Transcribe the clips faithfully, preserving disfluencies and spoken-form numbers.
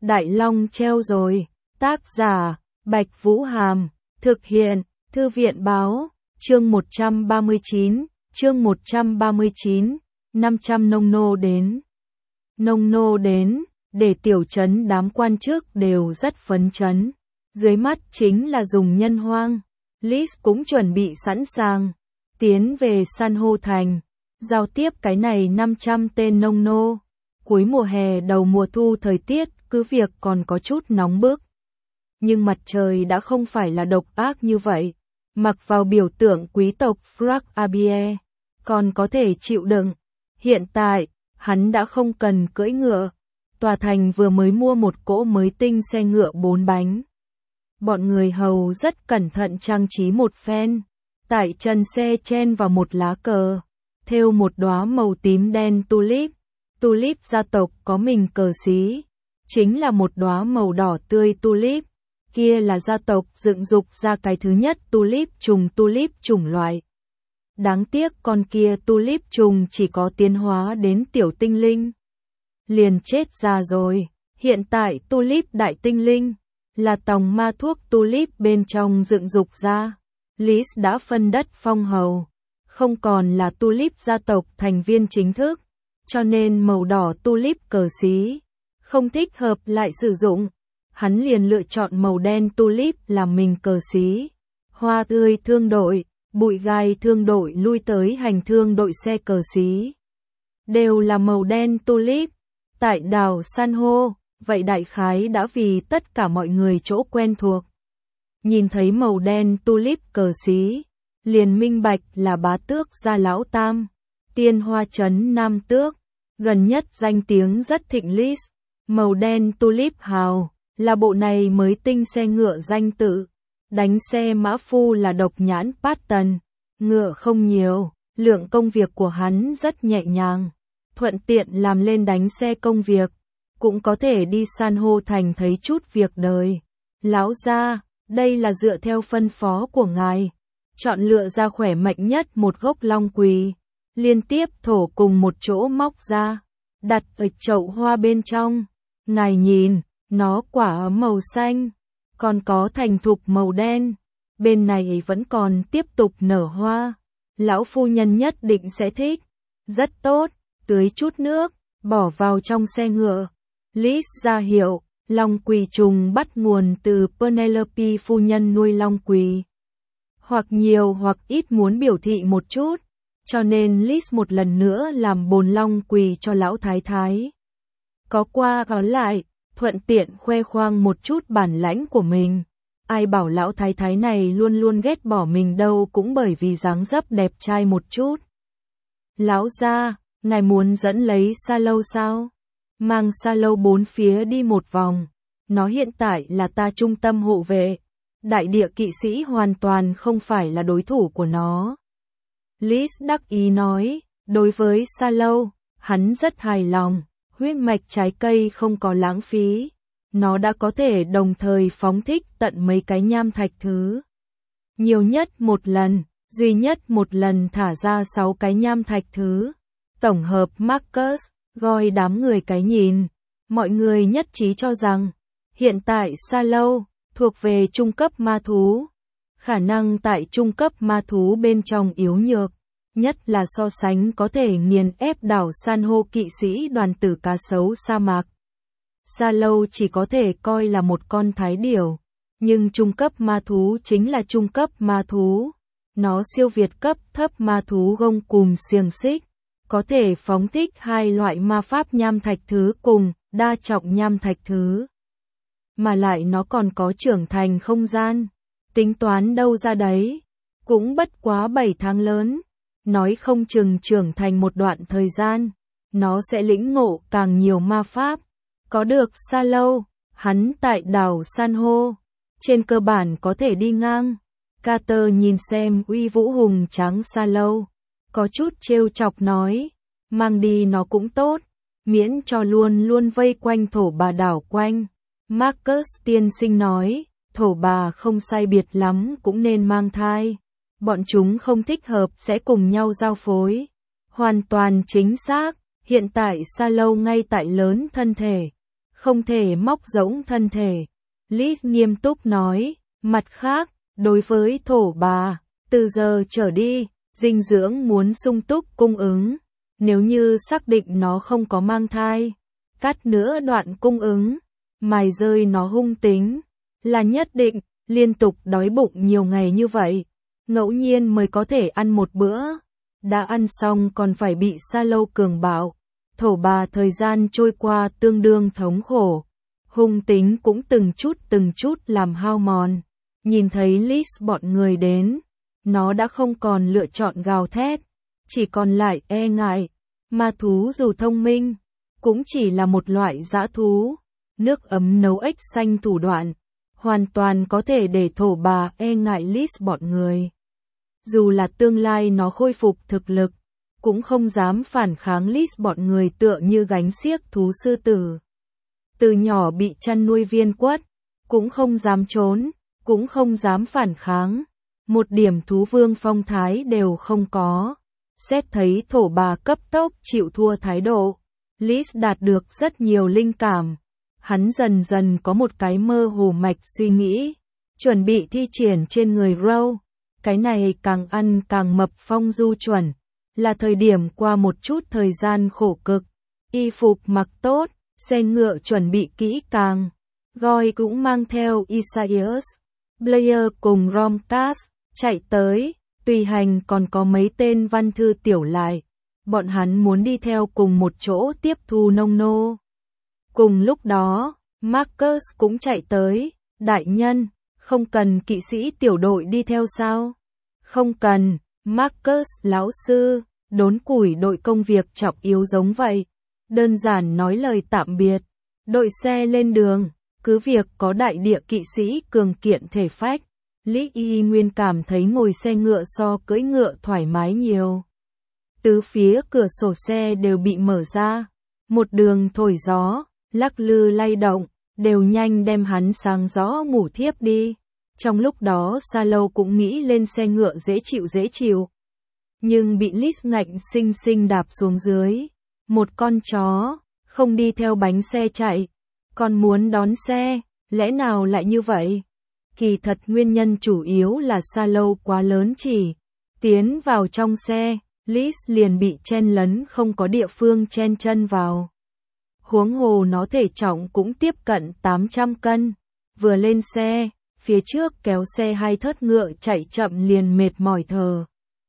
Đại Long treo rồi. Tác giả, Bạch Vũ Hàm. Thực hiện, Thư viện Báo. Chương một trăm ba mươi chín, chương một trăm ba mươi chín, năm trăm nông nô đến. Nông nô đến, để tiểu trấn đám quan chức đều rất phấn chấn. Dưới mắt chính là dùng nhân hoang. Liz cũng chuẩn bị sẵn sàng, tiến về san hô thành, giao tiếp cái này năm trăm tên nông nô. Cuối mùa hè đầu mùa thu thời tiết cứ việc còn có chút nóng bức. Nhưng mặt trời đã không phải là độc ác như vậy. Mặc vào biểu tượng quý tộc Frank Abie, còn có thể chịu đựng. Hiện tại, hắn đã không cần cưỡi ngựa. Tòa thành vừa mới mua một cỗ mới tinh xe ngựa bốn bánh. Bọn người hầu rất cẩn thận trang trí một phen. Tại chân xe chen vào một lá cờ, thêu một đóa màu tím đen tulip. Tulip gia tộc có mình cờ xí, chính là một đóa màu đỏ tươi tulip. Kia là gia tộc dựng dục ra cái thứ nhất tulip trùng tulip chủng loại. Đáng tiếc con kia tulip trùng chỉ có tiến hóa đến tiểu tinh linh. Liền chết ra rồi. Hiện tại tulip đại tinh linh là tòng ma thuốc tulip bên trong dựng dục ra. Liz đã phân đất phong hầu, không còn là tulip gia tộc thành viên chính thức, cho nên màu đỏ tulip cờ xí không thích hợp lại sử dụng. Hắn liền lựa chọn màu đen tulip làm mình cờ xí. Hoa tươi thương đội, bụi gai thương đội lui tới hành thương đội xe cờ xí đều là màu đen tulip. Tại đảo san hô, vậy đại khái đã vì tất cả mọi người chỗ quen thuộc. Nhìn thấy màu đen tulip cờ xí, liền minh bạch là bá tước gia lão tam, tiên hoa trấn nam tước, gần nhất danh tiếng rất thịnh Liz. Màu đen tulip hào là bộ này mới tinh xe ngựa danh tự. Đánh xe mã phu là độc nhãn Patton. Ngựa không nhiều, lượng công việc của hắn rất nhẹ nhàng, thuận tiện làm lên đánh xe công việc, cũng có thể đi san hô thành thấy chút việc đời. Lão gia, đây là dựa theo phân phó của ngài, chọn lựa ra khỏe mạnh nhất một gốc long quỳ, liên tiếp thổ cùng một chỗ móc ra, đặt ở chậu hoa bên trong. Ngài nhìn, nó quả màu xanh, còn có thành thục màu đen, bên này vẫn còn tiếp tục nở hoa. Lão phu nhân nhất định sẽ thích. Rất tốt, tưới chút nước, bỏ vào trong xe ngựa. Liz ra hiệu, long quỳ trùng bắt nguồn từ Penelope phu nhân nuôi long quỳ. Hoặc nhiều hoặc ít muốn biểu thị một chút, cho nên Liz một lần nữa làm bồn long quỳ cho lão thái thái. Có qua có lại, thuận tiện khoe khoang một chút bản lãnh của mình. Ai bảo lão thái thái này luôn luôn ghét bỏ mình đâu, cũng bởi vì dáng dấp đẹp trai một chút. Lão gia, ngài muốn dẫn lấy sa lâu sao? Mang sa lâu bốn phía đi một vòng. Nó hiện tại là ta trung tâm hộ vệ. Đại địa kỵ sĩ hoàn toàn không phải là đối thủ của nó. Liz đắc ý nói, đối với sa lâu, hắn rất hài lòng. Huyết mạch trái cây không có lãng phí. Nó đã có thể đồng thời phóng thích tận mấy cái nham thạch thứ. Nhiều nhất một lần, duy nhất một lần thả ra sáu cái nham thạch thứ. Tổng hợp Marcus, gọi đám người cái nhìn. Mọi người nhất trí cho rằng, hiện tại sa lâu, thuộc về trung cấp ma thú. Khả năng tại trung cấp ma thú bên trong yếu nhược. Nhất là so sánh có thể nghiền ép đảo san hô kỵ sĩ đoàn tử cá sấu sa mạc. Sa lâu chỉ có thể coi là một con thái điểu, nhưng trung cấp ma thú chính là trung cấp ma thú. Nó siêu việt cấp thấp ma thú gông cùm xiềng xích, có thể phóng thích hai loại ma pháp nham thạch thứ cùng đa trọng nham thạch thứ. Mà lại nó còn có trưởng thành không gian, tính toán đâu ra đấy, cũng bất quá bảy tháng lớn. Nói không chừng trưởng thành một đoạn thời gian, nó sẽ lĩnh ngộ càng nhiều ma pháp. Có được sa lâu, hắn tại đảo san hô, trên cơ bản có thể đi ngang. Carter nhìn xem uy vũ hùng tráng sa lâu, có chút trêu chọc nói, mang đi nó cũng tốt, miễn cho luôn luôn vây quanh thổ bà đảo quanh. Marcus tiên sinh nói, thổ bà không sai biệt lắm cũng nên mang thai. Bọn chúng không thích hợp sẽ cùng nhau giao phối. Hoàn toàn chính xác, hiện tại sa lâu ngay tại lớn thân thể, không thể móc rỗng thân thể. Liz nghiêm túc nói, mặt khác, đối với thổ bà, từ giờ trở đi, dinh dưỡng muốn sung túc cung ứng. Nếu như xác định nó không có mang thai, cắt nữa đoạn cung ứng, mài rơi nó hung tính, là nhất định, liên tục đói bụng nhiều ngày như vậy, ngẫu nhiên mới có thể ăn một bữa. Đã ăn xong còn phải bị sa lâu cường bạo. Thổ bà thời gian trôi qua tương đương thống khổ. Hung tính cũng từng chút từng chút làm hao mòn. Nhìn thấy Liz bọn người đến, nó đã không còn lựa chọn gào thét, chỉ còn lại e ngại. Ma thú dù thông minh, cũng chỉ là một loại dã thú. Nước ấm nấu ếch xanh thủ đoạn, hoàn toàn có thể để thổ bà e ngại Liz bọn người. Dù là tương lai nó khôi phục thực lực, cũng không dám phản kháng Liz bọn người tựa như gánh xiếc thú sư tử. Từ nhỏ bị chăn nuôi viên quất, cũng không dám trốn, cũng không dám phản kháng. Một điểm thú vương phong thái đều không có. Xét thấy thổ bà cấp tốc chịu thua thái độ, Liz đạt được rất nhiều linh cảm. Hắn dần dần có một cái mơ hồ mạch suy nghĩ, chuẩn bị thi triển trên người Row. Cái này càng ăn càng mập phong du chuẩn, là thời điểm qua một chút thời gian khổ cực. Y phục mặc tốt, xe ngựa chuẩn bị kỹ càng. Goy cũng mang theo Isaias, Blair cùng Romcas chạy tới, tùy hành còn có mấy tên văn thư tiểu lại. Bọn hắn muốn đi theo cùng một chỗ tiếp thu nông nô. Cùng lúc đó, Marcus cũng chạy tới, đại nhân, không cần kỵ sĩ tiểu đội đi theo sao? Không cần, Marcus lão sư, đốn củi đội công việc trọng yếu giống vậy. Đơn giản nói lời tạm biệt, đội xe lên đường, cứ việc có đại địa kỵ sĩ cường kiện thể phách. Lý Y Nguyên cảm thấy ngồi xe ngựa so cưỡi ngựa thoải mái nhiều. Tứ phía cửa sổ xe đều bị mở ra, một đường thổi gió, lắc lư lay động, đều nhanh đem hắn sáng gió ngủ thiếp đi. Trong lúc đó Sa Lâu cũng nghĩ lên xe ngựa dễ chịu dễ chịu, nhưng bị Liz ngạnh xinh xinh đạp xuống dưới. Một con chó, không đi theo bánh xe chạy, còn muốn đón xe, lẽ nào lại như vậy? Kỳ thật nguyên nhân chủ yếu là Sa Lâu quá lớn chỉ. Tiến vào trong xe, Liz liền bị chen lấn không có địa phương chen chân vào. Huống hồ nó thể trọng cũng tiếp cận tám trăm cân. Vừa lên xe, phía trước kéo xe hai thớt ngựa chạy chậm liền mệt mỏi thờ.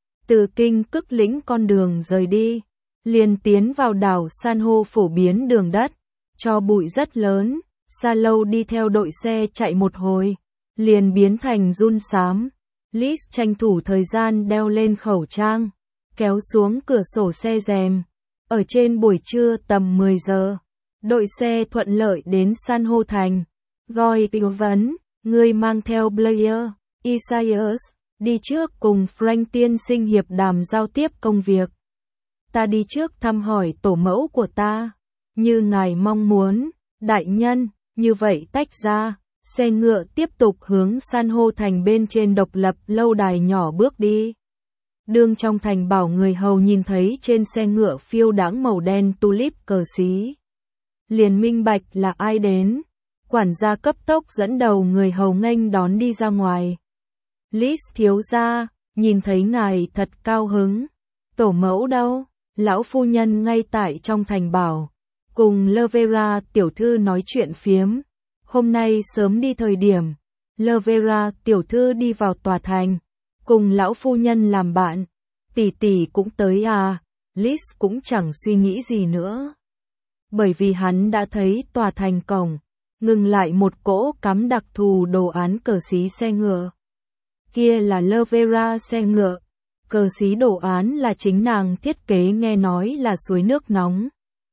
Từ Kinh Cức lĩnh con đường rời đi, liền tiến vào đảo san hô phổ biến đường đất, cho bụi rất lớn. Sa Lâu đi theo đội xe chạy một hồi, liền biến thành run xám. Liz tranh thủ thời gian đeo lên khẩu trang, kéo xuống cửa sổ xe rèm. Ở trên buổi trưa tầm mười giờ, đội xe thuận lợi đến san hô thành. Goy tư vấn, người mang theo Blair, Isaias, đi trước cùng Frank tiên sinh hiệp đàm giao tiếp công việc. Ta đi trước thăm hỏi tổ mẫu của ta, như ngài mong muốn, đại nhân. Như vậy tách ra, xe ngựa tiếp tục hướng san hô thành bên trên độc lập lâu đài nhỏ bước đi. Đương trong thành bảo người hầu nhìn thấy trên xe ngựa phiêu đãng màu đen tulip cờ xí, liền minh bạch là ai đến. Quản gia cấp tốc dẫn đầu người hầu nghênh đón đi ra ngoài. Liz thiếu gia, nhìn thấy ngài thật cao hứng. Tổ mẫu đâu? Lão phu nhân ngay tại trong thành bảo, cùng Lavera tiểu thư nói chuyện phiếm. Hôm nay sớm đi thời điểm, Lavera tiểu thư đi vào tòa thành, cùng lão phu nhân làm bạn. Tỷ tỷ cũng tới à? Liz cũng chẳng suy nghĩ gì nữa, bởi vì hắn đã thấy tòa thành cổng ngừng lại một cỗ cắm đặc thù đồ án cờ xí xe ngựa. Kia là Lavera xe ngựa, cờ xí đồ án là chính nàng thiết kế, nghe nói là suối nước nóng.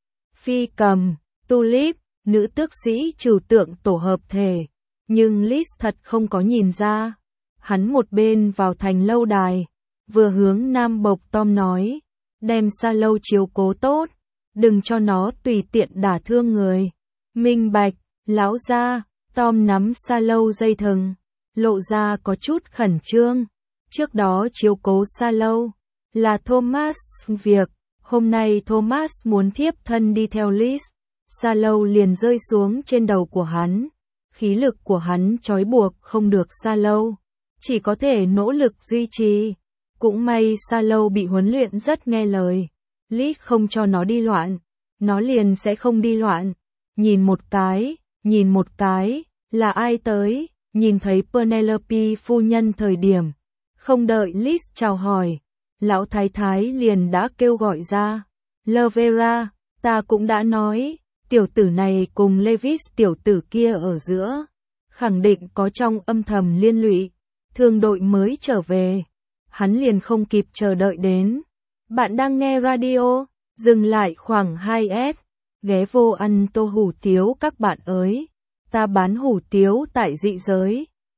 Phi cầm, tulip, nữ tước sĩ trừu tượng tổ hợp thể, nhưng Liz thật không có nhìn ra. Hắn một bên vào thành lâu đài, vừa hướng Nam Bộc Tom nói, đem Sa Lâu chiếu cố tốt, đừng cho nó tùy tiện đả thương người. Minh bạch, lão gia. Tom nắm Sa Lâu dây thừng, lộ ra có chút khẩn trương. Trước đó chiếu cố Sa Lâu là Thomas việc, hôm nay Thomas muốn thiếp thân đi theo Liz. Sa Lâu liền rơi xuống trên đầu của hắn. Khí lực của hắn trói buộc không được Sa Lâu, chỉ có thể nỗ lực duy trì. Cũng may Sa Lâu bị huấn luyện rất nghe lời. Lít không cho nó đi loạn, nó liền sẽ không đi loạn. Nhìn một cái, nhìn một cái, là ai tới? Nhìn thấy Penelope phu nhân thời điểm, không đợi Liz chào hỏi, lão thái thái liền đã kêu gọi ra. Lovera, ta cũng đã nói, tiểu tử này cùng Levis tiểu tử kia ở giữa, khẳng định có trong âm thầm liên lụy. Thương đội mới trở về, hắn liền không kịp chờ đợi đến. Bạn đang nghe radio, dừng lại khoảng hai S, ghé vô ăn tô hủ tiếu các bạn ơi. Ta bán hủ tiếu tại dị giới.